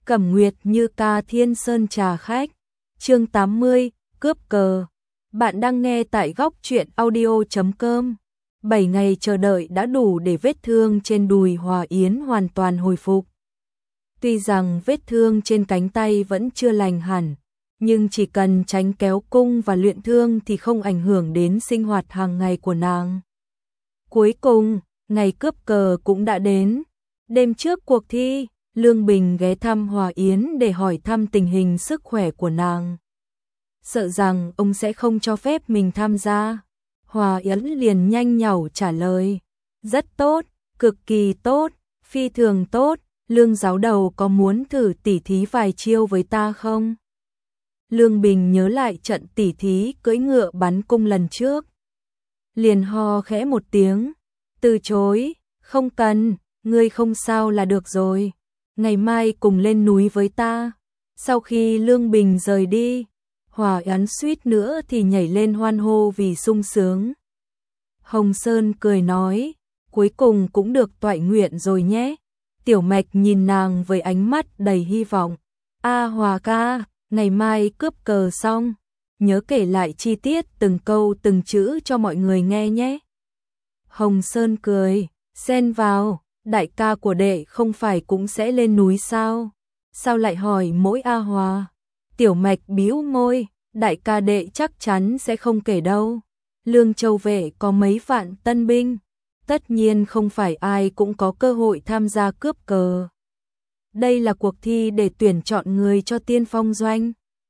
Cẩm Nguyệt Như ca Thiên Sơn trà khách. Chương 80, cướp cờ. Bạn đang nghe tại góc truyện audio.com. 7 ngày chờ đợi đã đủ để vết thương trên đùi Hòa Yến hoàn toàn hồi phục. Tuy rằng vết thương trên cánh tay vẫn chưa lành hẳn, nhưng chỉ cần tránh kéo cung và luyện thương thì không ảnh hưởng đến sinh hoạt hàng ngày của nàng. Cuối cùng, ngày cướp cờ cũng đã đến. Đêm trước cuộc thi, Lương Bình ghé thăm Hòa Yến để hỏi thăm tình hình sức khỏe của nàng. Sợ rằng ông sẽ không cho phép mình tham gia, Hòa Yến liền nhanh nhảu trả lời. Rất tốt, cực kỳ tốt, phi thường tốt, Lương giáo đầu có muốn thử tỉ thí vài chiêu với ta không? Lương Bình nhớ lại trận tỉ thí cưỡi ngựa bắn cung lần trước. Liền ho khẽ một tiếng, từ chối, không cần, ngươi không sao là được rồi. Ngày mai cùng lên núi với ta. Sau khi Lương Bình rời đi, Hòa Yến suýt nữa thì nhảy lên hoan hô vì sung sướng. Hồng Sơn cười nói, cuối cùng cũng được toại nguyện rồi nhé. Tiểu Mạch nhìn nàng với ánh mắt đầy hy vọng. Hòa ca, ngày mai cướp cờ xong, nhớ kể lại chi tiết từng câu từng chữ cho mọi người nghe nhé. Hồng Sơn cười, xen vào. Đại ca của đệ không phải cũng sẽ lên núi sao? Sao lại hỏi mỗi Hòa? Tiểu Mạch bĩu môi, đại ca đệ chắc chắn sẽ không kể đâu. Lương Châu vệ có mấy vạn tân binh, tất nhiên không phải ai cũng có cơ hội tham gia cướp cờ. Đây là cuộc thi để tuyển chọn người cho tiên phong doanh.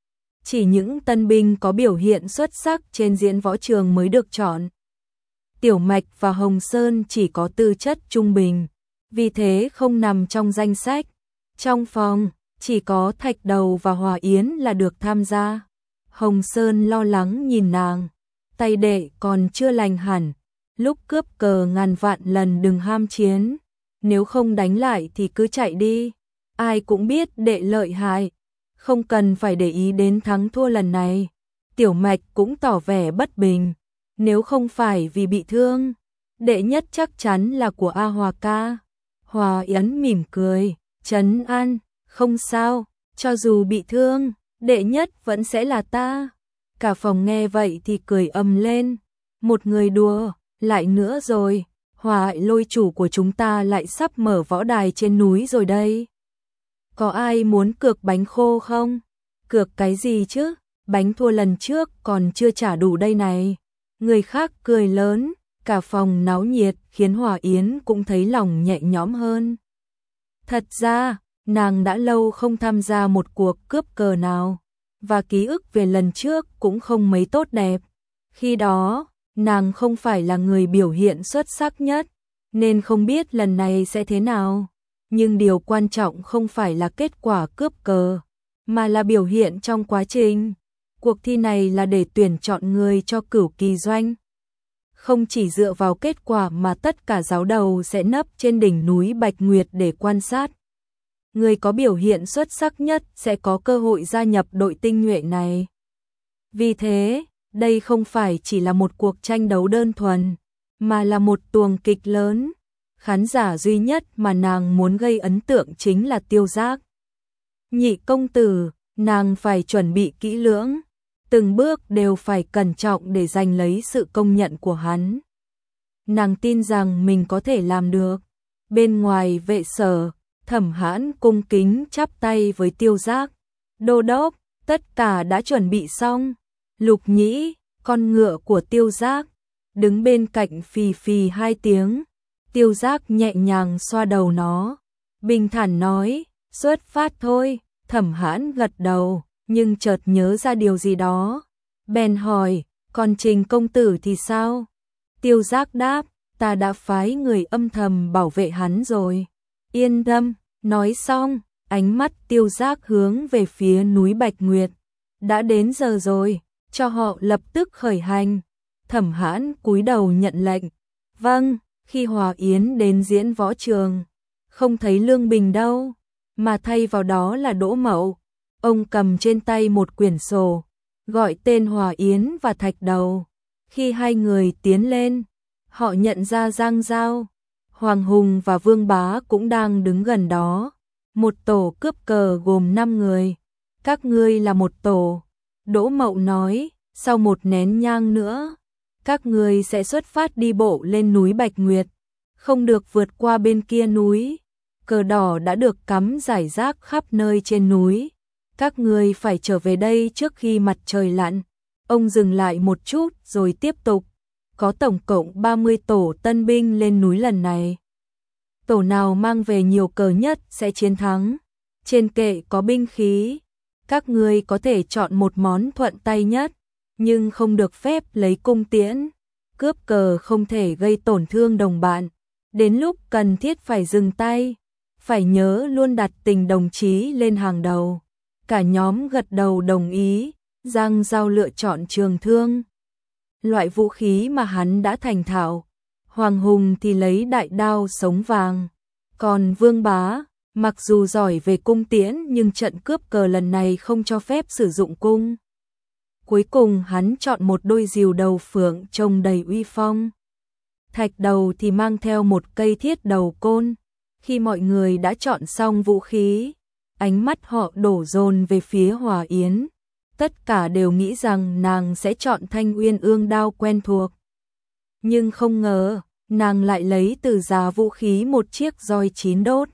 Chỉ những tân binh có biểu hiện xuất sắc trên diễn võ trường mới được chọn. Tiểu Mạch và Hồng Sơn chỉ có tư chất trung bình, vì thế không nằm trong danh sách. Trong phòng, chỉ có Thạch Đầu và Hòa Yến là được tham gia. Hồng Sơn lo lắng nhìn nàng, tay đệ còn chưa lành hẳn, lúc cướp cờ ngàn vạn lần đừng ham chiến, nếu không đánh lại thì cứ chạy đi. Ai cũng biết đệ lợi hại, không cần phải để ý đến thắng thua lần này. Tiểu Mạch cũng tỏ vẻ bất bình, nếu không phải vì bị thương, đệ nhất chắc chắn là của Hòa ca. Hòa Yến mỉm cười, trấn an, không sao, cho dù bị thương, đệ nhất vẫn sẽ là ta. Cả phòng nghe vậy thì cười ầm lên, một người đùa, lại nữa rồi, Hòa Lôi chủ của chúng ta lại sắp mở võ đài trên núi rồi đây. Có ai muốn cược bánh khô không? Cược cái gì chứ, bánh thua lần trước còn chưa trả đủ đây này. Người khác cười lớn. Cả phòng náo nhiệt khiến Hòa Yến cũng thấy lòng nhẹ nhõm hơn. Thật ra, nàng đã lâu không tham gia một cuộc cướp cờ nào, và ký ức về lần trước cũng không mấy tốt đẹp. Khi đó, nàng không phải là người biểu hiện xuất sắc nhất, nên không biết lần này sẽ thế nào. Nhưng điều quan trọng không phải là kết quả cướp cờ, mà là biểu hiện trong quá trình. Cuộc thi này là để tuyển chọn người cho Cửu Kỳ doanh. Không chỉ dựa vào kết quả mà tất cả giáo đầu sẽ nấp trên đỉnh núi Bạch Nguyệt để quan sát. Người có biểu hiện xuất sắc nhất sẽ có cơ hội gia nhập đội tinh nhuệ này. Vì thế, đây không phải chỉ là một cuộc tranh đấu đơn thuần, mà là một tuồng kịch lớn. Khán giả duy nhất mà nàng muốn gây ấn tượng chính là Tiêu Giác. Nhị công tử, nàng phải chuẩn bị kỹ lưỡng. Từng bước đều phải cẩn trọng để giành lấy sự công nhận của hắn. Nàng tin rằng mình có thể làm được. Bên ngoài vệ sở, Thẩm Hãn cung kính chắp tay với Tiêu Giác. Đô đốc, tất cả đã chuẩn bị xong. Lục Nhĩ, con ngựa của Tiêu Giác, đứng bên cạnh phì phì 2 tiếng. Tiêu Giác nhẹ nhàng xoa đầu nó, bình thản nói, xuất phát thôi. Thẩm Hãn gật đầu, nhưng chợt nhớ ra điều gì đó, bèn hỏi, còn Trình công tử thì sao? Tiêu Giác đáp, ta đã phái người âm thầm bảo vệ hắn rồi. Yên tâm, nói xong, ánh mắt Tiêu Giác hướng về phía núi Bạch Nguyệt. Đã đến giờ rồi, cho họ lập tức khởi hành. Thẩm Hãn cúi đầu nhận lệnh. Vâng. Khi Hòa Yến đến diễn võ trường, không thấy Lương Bình đâu, mà thay vào đó là Đỗ Mậu. Ông cầm trên tay một quyển sổ, gọi tên Hòa Yến và Thạch Đầu. Khi hai người tiến lên, họ nhận ra Giang Giao, Hoàng Hùng và Vương Bá cũng đang đứng gần đó. Một tổ cướp cờ gồm 5 người. Các ngươi là một tổ. Đỗ Mậu nói, sau một nén nhang nữa, các ngươi sẽ xuất phát đi bộ lên núi Bạch Nguyệt, không được vượt qua bên kia núi. Cờ đỏ đã được cắm rải rác khắp nơi trên núi. Các ngươi phải trở về đây trước khi mặt trời lặn. Ông dừng lại một chút rồi tiếp tục. Có tổng cộng 30 tổ tân binh lên núi lần này. Tổ nào mang về nhiều cờ nhất sẽ chiến thắng. Trên kệ có binh khí. Các ngươi có thể chọn một món thuận tay nhất, nhưng không được phép lấy cung tiễn. Cướp cờ không thể gây tổn thương đồng bạn. Đến lúc cần thiết phải dừng tay. Phải nhớ luôn đặt tình đồng chí lên hàng đầu. Cả nhóm gật đầu đồng ý. Giang Giao lựa chọn trường thương, loại vũ khí mà hắn đã thành thạo. Hoàng Hùng thì lấy đại đao sống vàng. Còn Vương Bá, mặc dù giỏi về cung tiễn nhưng trận cướp cờ lần này không cho phép sử dụng cung. Cuối cùng hắn chọn một đôi rìu đầu phượng trông đầy uy phong. Thạch Đầu thì mang theo một cây thiết đầu côn. Khi mọi người đã chọn xong vũ khí, ánh mắt họ đổ dồn về phía Hòa Yến. Tất cả đều nghĩ rằng nàng sẽ chọn thanh uyên ương đao quen thuộc. Nhưng không ngờ, nàng lại lấy từ giá vũ khí một chiếc roi 9 đốt.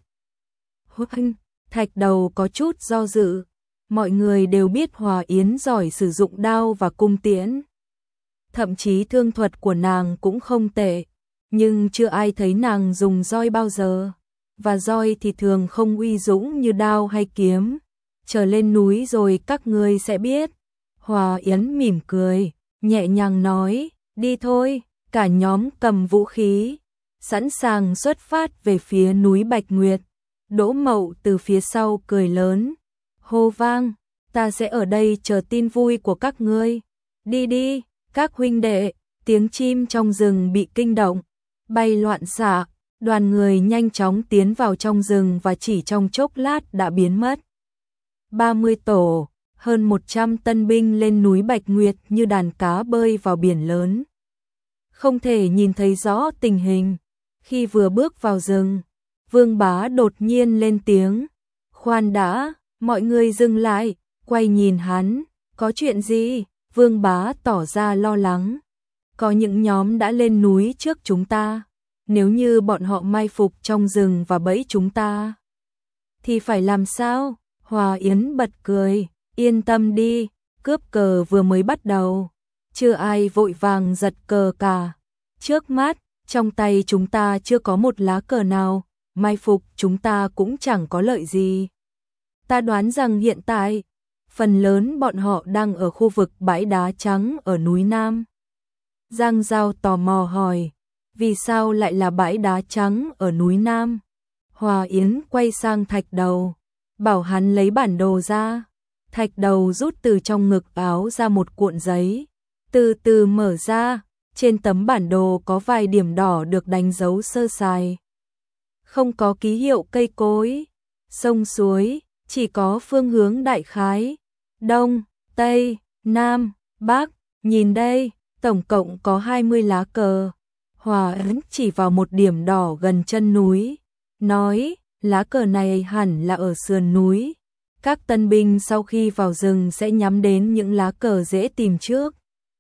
Thạch Đầu có chút do dự. Mọi người đều biết Hòa Yến giỏi sử dụng đao và cung tiễn. Thậm chí thương thuật của nàng cũng không tệ. Nhưng chưa ai thấy nàng dùng roi bao giờ. Và roi thì thường không uy dũng như đao hay kiếm. Trở lên núi rồi các ngươi sẽ biết. Hòa Yến mỉm cười, nhẹ nhàng nói, đi thôi. Cả nhóm cầm vũ khí, sẵn sàng xuất phát về phía núi Bạch Nguyệt. Đỗ Mậu từ phía sau cười lớn, hô vang, ta sẽ ở đây chờ tin vui của các ngươi. Đi đi, các huynh đệ. Tiếng chim trong rừng bị kinh động, bay loạn xạ. Đoàn người nhanh chóng tiến vào trong rừng và chỉ trong chốc lát đã biến mất. 30 tổ, hơn 100 tân binh lên núi Bạch Nguyệt như đàn cá bơi vào biển lớn. Không thể nhìn thấy rõ tình hình. Khi vừa bước vào rừng, Vương Bá đột nhiên lên tiếng. Khoan đã, mọi người dừng lại, quay nhìn hắn. Có chuyện gì? Vương Bá tỏ ra lo lắng. Có những nhóm đã lên núi trước chúng ta. Nếu như bọn họ mai phục trong rừng và bẫy chúng ta, thì phải làm sao? Hòa Yến bật cười, yên tâm đi, cướp cờ vừa mới bắt đầu. Chưa ai vội vàng giật cờ cả. Trước mắt, trong tay chúng ta chưa có một lá cờ nào, mai phục chúng ta cũng chẳng có lợi gì. Ta đoán rằng hiện tại, phần lớn bọn họ đang ở khu vực bãi đá trắng ở núi Nam. Giang Giao tò mò hỏi, vì sao lại là bãi đá trắng ở núi Nam? Hòa Yến quay sang Thạch Đầu, bảo hắn lấy bản đồ ra. Thạch Đầu rút từ trong ngực áo ra một cuộn giấy, từ từ mở ra. Trên tấm bản đồ có vài điểm đỏ được đánh dấu sơ sài. Không có ký hiệu cây cối, sông suối, chỉ có phương hướng đại khái. Đông, Tây, Nam, Bắc, nhìn đây, tổng cộng có 20 lá cờ. Hòa Yến chỉ vào một điểm đỏ gần chân núi, nói, lá cờ này hẳn là ở sườn núi. Các tân binh sau khi vào rừng sẽ nhắm đến những lá cờ dễ tìm trước.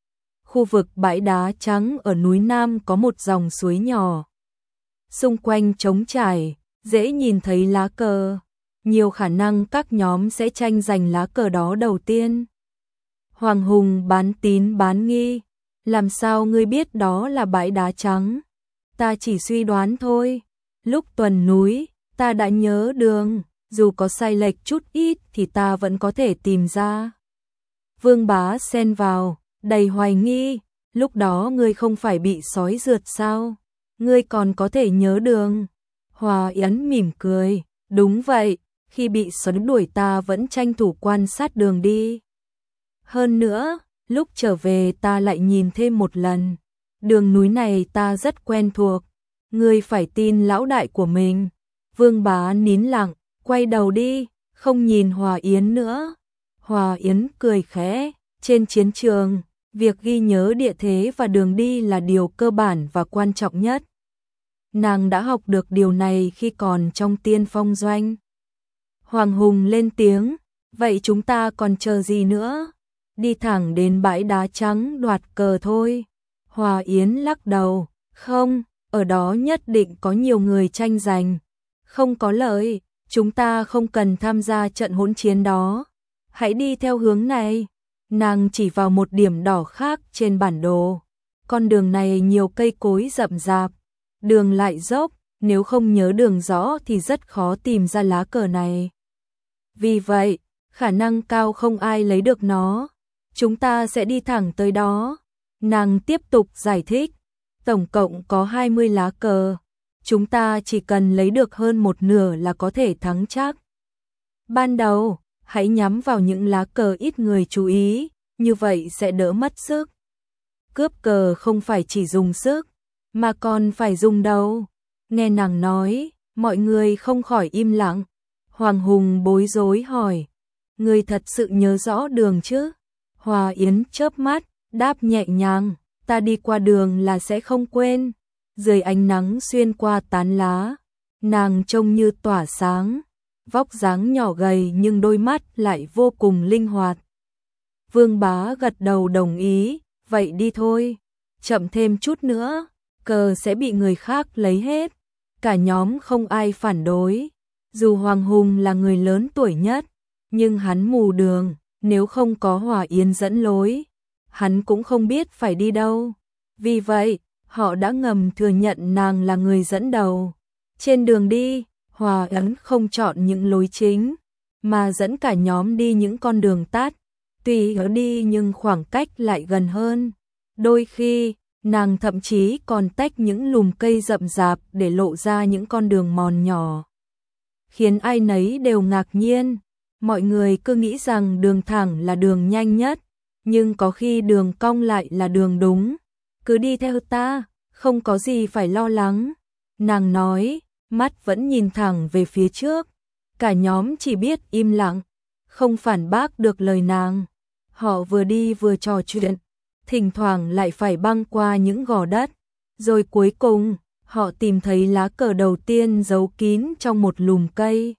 Khu vực bãi đá trắng ở núi Nam có một dòng suối nhỏ. Xung quanh trống trải, dễ nhìn thấy lá cờ. Nhiều khả năng các nhóm sẽ tranh giành lá cờ đó đầu tiên. Hoàng Hùng bán tín bán nghi. Làm sao ngươi biết đó là bãi đá trắng? Ta chỉ suy đoán thôi. Lúc tuần núi, ta đã nhớ đường. Dù có sai lệch chút ít thì ta vẫn có thể tìm ra. Vương Bá xen vào, đầy hoài nghi. Lúc đó ngươi không phải bị sói rượt sao? Ngươi còn có thể nhớ đường. Hòa Yến mỉm cười. Đúng vậy, khi bị sói đuổi ta vẫn tranh thủ quan sát đường đi. Hơn nữa, lúc trở về ta lại nhìn thêm một lần. Đường núi này ta rất quen thuộc. Ngươi phải tin lão đại của mình. Vương Bá nín lặng, quay đầu đi, không nhìn Hòa Yến nữa. Hòa Yến cười khẽ, trên chiến trường, việc ghi nhớ địa thế và đường đi là điều cơ bản và quan trọng nhất. Nàng đã học được điều này khi còn trong Tiên Phong Doanh. Hoàng Hùng lên tiếng, vậy chúng ta còn chờ gì nữa? Đi thẳng đến bãi đá trắng đoạt cờ thôi. Hòa Yến lắc đầu, không, ở đó nhất định có nhiều người tranh giành. Không có lợi, chúng ta không cần tham gia trận hỗn chiến đó. Hãy đi theo hướng này. Nàng chỉ vào một điểm đỏ khác trên bản đồ. Con đường này nhiều cây cối rậm rạp, đường lại dốc, nếu không nhớ đường rõ thì rất khó tìm ra lá cờ này. Vì vậy, khả năng cao không ai lấy được nó. Chúng ta sẽ đi thẳng tới đó. Nàng tiếp tục giải thích, tổng cộng có 20 lá cờ. Chúng ta chỉ cần lấy được hơn một nửa là có thể thắng chắc. Ban đầu, hãy nhắm vào những lá cờ ít người chú ý, như vậy sẽ đỡ mất sức. Cướp cờ không phải chỉ dùng sức, mà còn phải dùng đầu. Nghe nàng nói, mọi người không khỏi im lặng. Hoàng Hùng bối rối hỏi, người thật sự nhớ rõ đường chứ? Hòa Yến chớp mắt, đáp nhẹ nhàng, ta đi qua đường là sẽ không quên. Dưới ánh nắng xuyên qua tán lá, nàng trông như tỏa sáng, vóc dáng nhỏ gầy nhưng đôi mắt lại vô cùng linh hoạt. Vương Bá gật đầu đồng ý, vậy đi thôi, chậm thêm chút nữa, cờ sẽ bị người khác lấy hết. Cả nhóm không ai phản đối, dù Hoàng Hùng là người lớn tuổi nhất, nhưng hắn mù đường, nếu không có Hòa Yến dẫn lối, hắn cũng không biết phải đi đâu. Vì vậy, họ đã ngầm thừa nhận nàng là người dẫn đầu. Trên đường đi, Hòa Yến không chọn những lối chính, mà dẫn cả nhóm đi những con đường tắt. Tuy ở đi nhưng khoảng cách lại gần hơn. Đôi khi, nàng thậm chí còn tách những lùm cây rậm rạp để lộ ra những con đường mòn nhỏ, khiến ai nấy đều ngạc nhiên. Mọi người cứ nghĩ rằng đường thẳng là đường nhanh nhất, nhưng có khi đường cong lại là đường đúng. Cứ đi theo ta, không có gì phải lo lắng. Nàng nói, mắt vẫn nhìn thẳng về phía trước. Cả nhóm chỉ biết im lặng, không phản bác được lời nàng. Họ vừa đi vừa trò chuyện, thỉnh thoảng lại phải băng qua những gò đất. Rồi cuối cùng, họ tìm thấy lá cờ đầu tiên giấu kín trong một lùm cây.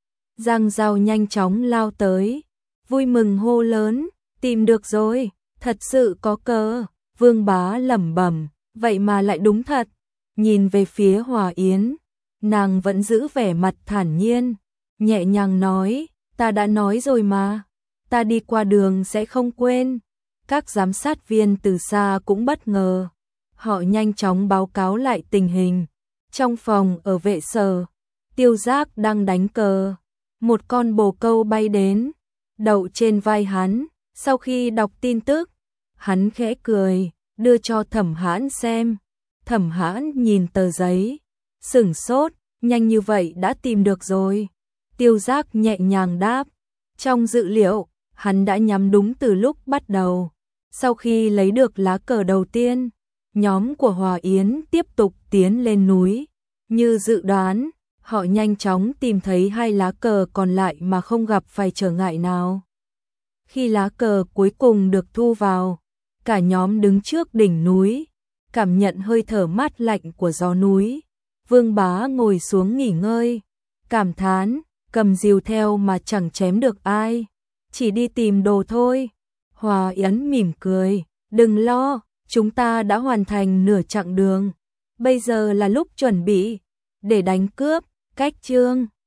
Giang Giao nhanh chóng lao tới, vui mừng hô lớn, tìm được rồi, thật sự có cờ. Vương Bá lẩm bẩm, vậy mà lại đúng thật. Nhìn về phía Hòa Yến, nàng vẫn giữ vẻ mặt thản nhiên, nhẹ nhàng nói, ta đã nói rồi mà, ta đi qua đường sẽ không quên. Các giám sát viên từ xa cũng bất ngờ, họ nhanh chóng báo cáo lại tình hình. Trong phòng ở vệ sở, Tiêu Giác đang đánh cờ, một con bồ câu bay đến, đậu trên vai hắn. Sau khi đọc tin tức, hắn khẽ cười, đưa cho Thẩm Hãn xem. Thẩm Hãn nhìn tờ giấy, sửng sốt, nhanh như vậy đã tìm được rồi. Tiêu Giác nhẹ nhàng đáp, trong dự liệu, hắn đã nhắm đúng từ lúc bắt đầu. Sau khi lấy được lá cờ đầu tiên, nhóm của Hòa Yến tiếp tục tiến lên núi. Như dự đoán, họ nhanh chóng tìm thấy 2 lá cờ còn lại mà không gặp phải trở ngại nào. Khi lá cờ cuối cùng được thu vào, cả nhóm đứng trước đỉnh núi, cảm nhận hơi thở mát lạnh của gió núi. Vương Bá ngồi xuống nghỉ ngơi, cảm thán, cầm rìu theo mà chẳng chém được ai, chỉ đi tìm đồ thôi. Hòa Yến mỉm cười, đừng lo, chúng ta đã hoàn thành nửa chặng đường, bây giờ là lúc chuẩn bị để đánh cướp. Cách chương